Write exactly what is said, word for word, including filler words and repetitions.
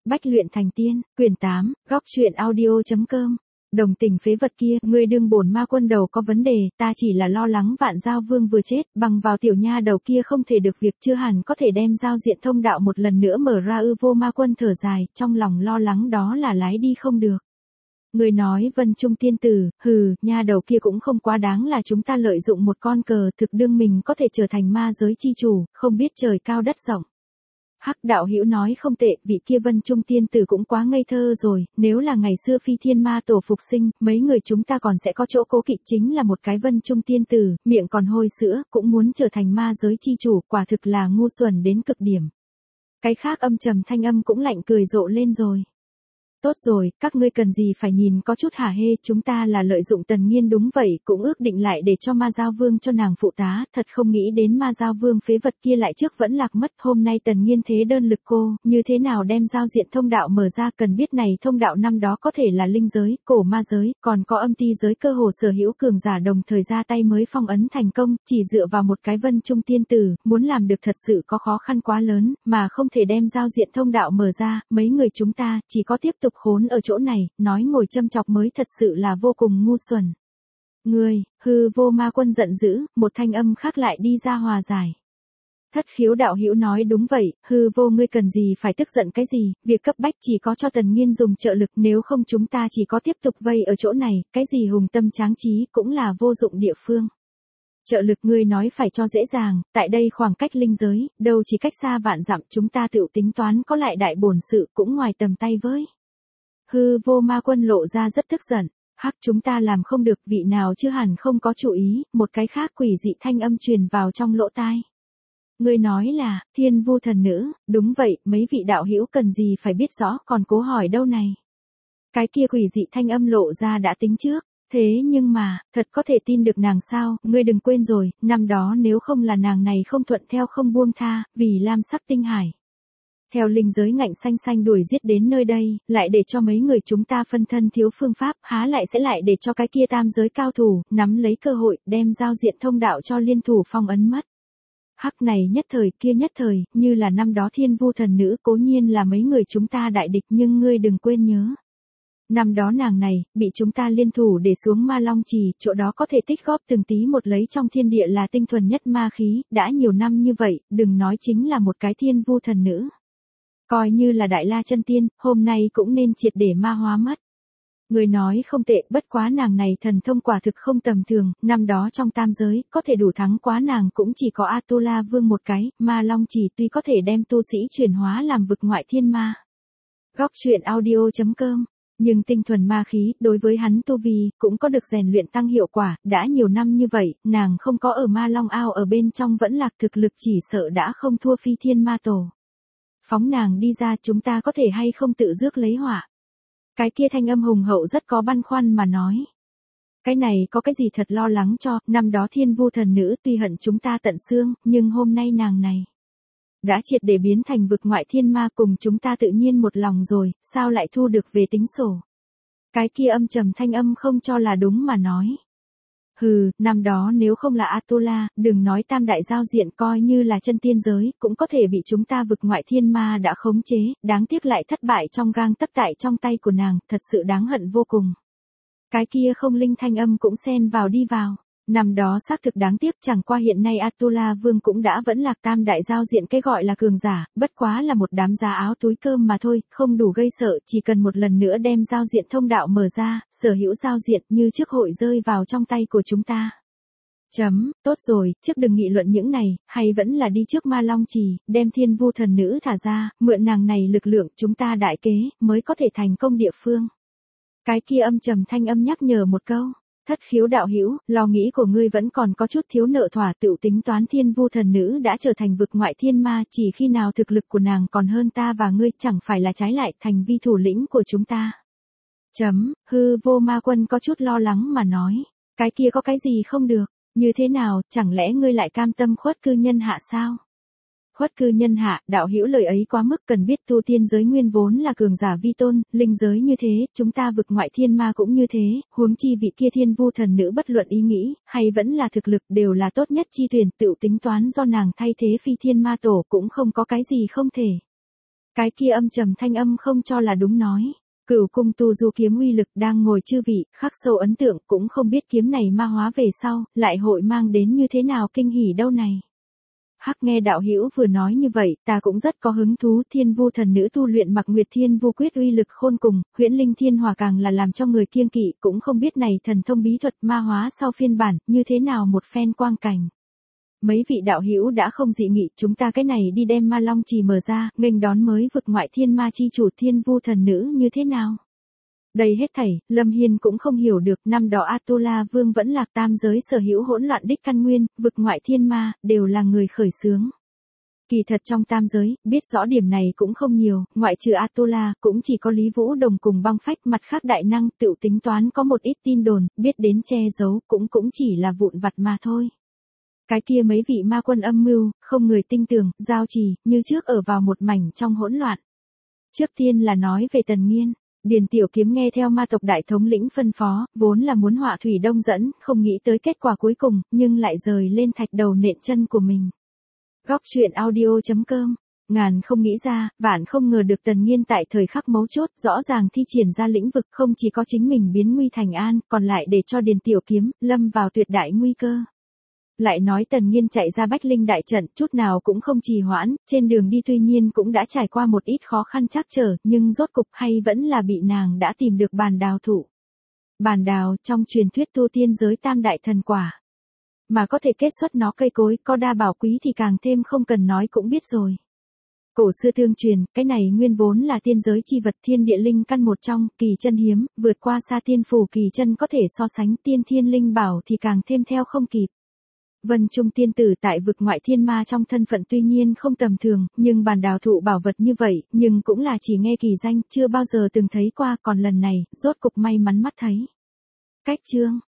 Bách luyện thành tiên, quyển tám, góc truyện audio.com. Đồng tình phế vật kia, ngươi đương bổn ma quân đầu có vấn đề, ta chỉ là lo lắng Vạn Giao Vương vừa chết, bằng vào tiểu nha đầu kia không thể được việc, chưa hẳn có thể đem giao diện thông đạo một lần nữa mở ra. Ư Vô Ma Quân thở dài, trong lòng lo lắng đó là lái đi không được. Người nói Vân Trung tiên tử, hừ, nha đầu kia cũng không quá đáng là chúng ta lợi dụng một con cờ, thực đương mình có thể trở thành ma giới chi chủ, không biết trời cao đất rộng. Hắc đạo hữu nói không tệ, vị kia Vân Trung tiên tử cũng quá ngây thơ rồi, nếu là ngày xưa Phi Thiên Ma Tổ phục sinh, mấy người chúng ta còn sẽ có chỗ cố kỵ, chính là một cái Vân Trung tiên tử, miệng còn hôi sữa, cũng muốn trở thành ma giới chi chủ, quả thực là ngu xuẩn đến cực điểm. Cái khác âm trầm thanh âm cũng lạnh cười rộ lên rồi. Tốt rồi, các ngươi cần gì phải nhìn có chút hả hê, chúng ta là lợi dụng Tần Nghiên đúng vậy, cũng ước định lại để cho Ma Giao Vương cho nàng phụ tá, thật không nghĩ đến Ma Giao Vương phế vật kia lại trước vẫn lạc mất, hôm nay Tần Nghiên thế đơn lực cô, như thế nào đem giao diện thông đạo mở ra, cần biết này thông đạo năm đó có thể là linh giới, cổ ma giới, còn có âm ti giới, cơ hồ sở hữu cường giả đồng thời ra tay mới phong ấn thành công, chỉ dựa vào một cái Vân Trung tiên tử, muốn làm được thật sự có khó khăn quá lớn, mà không thể đem giao diện thông đạo mở ra, mấy người chúng ta chỉ có tiếp tục khốn ở chỗ này, nói ngồi châm chọc mới thật sự là vô cùng ngu xuẩn. Ngươi, Hư Vô Ma Quân giận dữ, một thanh âm khác lại đi ra hòa giải. Thất khiếu đạo hữu nói đúng vậy, Hư Vô ngươi cần gì phải tức giận cái gì, việc cấp bách chỉ có cho Tần Nghiên dùng trợ lực, nếu không chúng ta chỉ có tiếp tục vây ở chỗ này, cái gì hùng tâm tráng trí cũng là vô dụng địa phương. Trợ lực ngươi nói phải cho dễ dàng, tại đây khoảng cách linh giới, đâu chỉ cách xa vạn dặm, chúng ta tự tính toán có lại đại bổn sự cũng ngoài tầm tay với. Hư Vô Ma Quân lộ ra rất tức giận, hắc chúng ta làm không được, vị nào chưa hẳn không có chủ ý, một cái khác quỷ dị thanh âm truyền vào trong lỗ tai. Ngươi nói là, Thiên Vu thần nữ, đúng vậy, mấy vị đạo hữu cần gì phải biết rõ, còn cố hỏi đâu này. Cái kia quỷ dị thanh âm lộ ra đã tính trước, thế nhưng mà, thật có thể tin được nàng sao, ngươi đừng quên rồi, năm đó nếu không là nàng này không thuận theo không buông tha, vì lam sắc tinh hải. Theo linh giới ngạnh xanh xanh đuổi giết đến nơi đây, lại để cho mấy người chúng ta phân thân thiếu phương pháp, há lại sẽ lại để cho cái kia tam giới cao thủ, nắm lấy cơ hội, đem giao diện thông đạo cho liên thủ phong ấn mất. Hắc này nhất thời kia nhất thời, như là năm đó Thiên Vu thần nữ, cố nhiên là mấy người chúng ta đại địch, nhưng ngươi đừng quên nhớ. Năm đó nàng này, bị chúng ta liên thủ để xuống Ma Long Trì, chỗ đó có thể tích góp từng tí một lấy trong thiên địa là tinh thuần nhất ma khí, đã nhiều năm như vậy, đừng nói chính là một cái Thiên Vu thần nữ. Coi như là Đại La chân tiên, hôm nay cũng nên triệt để ma hóa mất. Người nói không tệ, bất quá nàng này thần thông quả thực không tầm thường, năm đó trong tam giới, có thể đủ thắng quá nàng cũng chỉ có Atula Vương một cái, Ma Long Chỉ tuy có thể đem tu sĩ chuyển hóa làm vực ngoại thiên ma. Góc truyện audio.com. Nhưng tinh thuần ma khí, đối với hắn tu vi, cũng có được rèn luyện tăng hiệu quả, đã nhiều năm như vậy, nàng không có ở Ma Long Ao ở bên trong vẫn lạc, thực lực chỉ sợ đã không thua Phi Thiên Ma Tổ. Phóng nàng đi ra, chúng ta có thể hay không tự rước lấy họa. Cái kia thanh âm hùng hậu rất có băn khoăn mà nói. Cái này có cái gì thật lo lắng cho, năm đó Thiên Vu thần nữ tuy hận chúng ta tận xương, nhưng hôm nay nàng này đã triệt để biến thành vực ngoại thiên ma, cùng chúng ta tự nhiên một lòng rồi, sao lại thu được về tính sổ. Cái kia âm trầm thanh âm không cho là đúng mà nói. Hừ, năm đó nếu không là Atula, đừng nói tam đại giao diện, coi như là chân tiên giới, cũng có thể bị chúng ta vực ngoại thiên ma đã khống chế, đáng tiếc lại thất bại trong gang tấc tại trong tay của nàng, thật sự đáng hận vô cùng. Cái kia không linh thanh âm cũng xen vào đi vào. Năm đó xác thực đáng tiếc, chẳng qua hiện nay Atula Vương cũng đã vẫn lạc tam đại giao diện, cái gọi là cường giả, bất quá là một đám giá áo túi cơm mà thôi, không đủ gây sợ, chỉ cần một lần nữa đem giao diện thông đạo mở ra, sở hữu giao diện như trước hội rơi vào trong tay của chúng ta. Chấm, tốt rồi, trước đừng nghị luận những này, hay vẫn là đi trước Ma Long Trì, đem Thiên Vu thần nữ thả ra, mượn nàng này lực lượng, chúng ta đại kế, mới có thể thành công địa phương. Cái kia âm trầm thanh âm nhắc nhở một câu. Thất khiếu đạo hữu, lo nghĩ của ngươi vẫn còn có chút thiếu nợ thỏa, tự tính toán Thiên Vu thần nữ đã trở thành vực ngoại thiên ma, chỉ khi nào thực lực của nàng còn hơn ta và ngươi, chẳng phải là trái lại thành vi thủ lĩnh của chúng ta. Chấm, Hư Vô Ma Quân có chút lo lắng mà nói, cái kia có cái gì không được, như thế nào, chẳng lẽ ngươi lại cam tâm khuất cư nhân hạ sao? Khuất cư nhân hạ, đạo hữu lời ấy quá mức, cần biết tu tiên giới nguyên vốn là cường giả vi tôn, linh giới như thế, chúng ta vực ngoại thiên ma cũng như thế, huống chi vị kia Thiên Vu thần nữ bất luận ý nghĩ, hay vẫn là thực lực đều là tốt nhất chi tuyển, tự tính toán do nàng thay thế Phi Thiên Ma Tổ cũng không có cái gì không thể. Cái kia âm trầm thanh âm không cho là đúng nói. Cửu cung tu du kiếm uy lực đang ngồi chư vị, khắc sâu ấn tượng, cũng không biết kiếm này ma hóa về sau, lại hội mang đến như thế nào kinh hỉ đâu này. Hắc nghe đạo hữu vừa nói như vậy, ta cũng rất có hứng thú. Thiên vu thần nữ tu luyện Mặc Nguyệt Thiên Vu Quyết uy lực khôn cùng, huyễn linh thiên hỏa càng là làm cho người kiêng kỵ, cũng không biết này thần thông bí thuật ma hóa sau phiên bản, như thế nào một phen quang cảnh. Mấy vị đạo hữu đã không dị nghị, chúng ta cái này đi đem Ma Long Trì mở ra, nghênh đón mới vực ngoại thiên ma chi chủ Thiên Vu thần nữ như thế nào? Đây hết thảy, Lâm Hiên cũng không hiểu được, năm đó Atula Vương vẫn lạc tam giới sở hữu hỗn loạn đích căn nguyên, vực ngoại thiên ma, đều là người khởi xướng. Kỳ thật trong tam giới, biết rõ điểm này cũng không nhiều, ngoại trừ Atula, cũng chỉ có Lý Vũ Đồng cùng Băng Phách, mặt khác đại năng, tự tính toán có một ít tin đồn, biết đến che giấu, cũng cũng chỉ là vụn vặt mà thôi. Cái kia mấy vị ma quân âm mưu, không người tinh tường, giao trì, như trước ở vào một mảnh trong hỗn loạn. Trước tiên là nói về Tần Nghiên. Điền Tiểu Kiếm nghe theo ma tộc đại thống lĩnh phân phó, vốn là muốn họa thủy đông dẫn, không nghĩ tới kết quả cuối cùng, nhưng lại rời lên thạch đầu nện chân của mình. Góc truyện audio chấm com. Ngàn không nghĩ ra, vạn không ngờ được Tần Nghiên tại thời khắc mấu chốt, rõ ràng thi triển ra lĩnh vực, không chỉ có chính mình biến nguy thành an, còn lại để cho Điền Tiểu Kiếm lâm vào tuyệt đại nguy cơ. Lại nói Tần Nghiên chạy ra Bách Linh đại trận, chút nào cũng không trì hoãn, trên đường đi tuy nhiên cũng đã trải qua một ít khó khăn trắc trở, nhưng rốt cục hay vẫn là bị nàng đã tìm được bàn đào thụ. Bàn đào, trong truyền thuyết tu tiên giới tam đại thần quả. Mà có thể kết xuất nó cây cối, có đa bảo quý thì càng thêm không cần nói cũng biết rồi. Cổ xưa tương truyền, cái này nguyên vốn là tiên giới chi vật thiên địa linh căn một trong, kỳ chân hiếm, vượt qua xa tiên phù kỳ chân có thể so sánh tiên thiên linh bảo thì càng thêm theo không kịp. Vân Trung tiên tử tại vực ngoại thiên ma trong thân phận tuy nhiên không tầm thường, nhưng bàn đào thụ bảo vật như vậy, nhưng cũng là chỉ nghe kỳ danh, chưa bao giờ từng thấy qua, còn lần này, rốt cục may mắn mắt thấy. Cách chương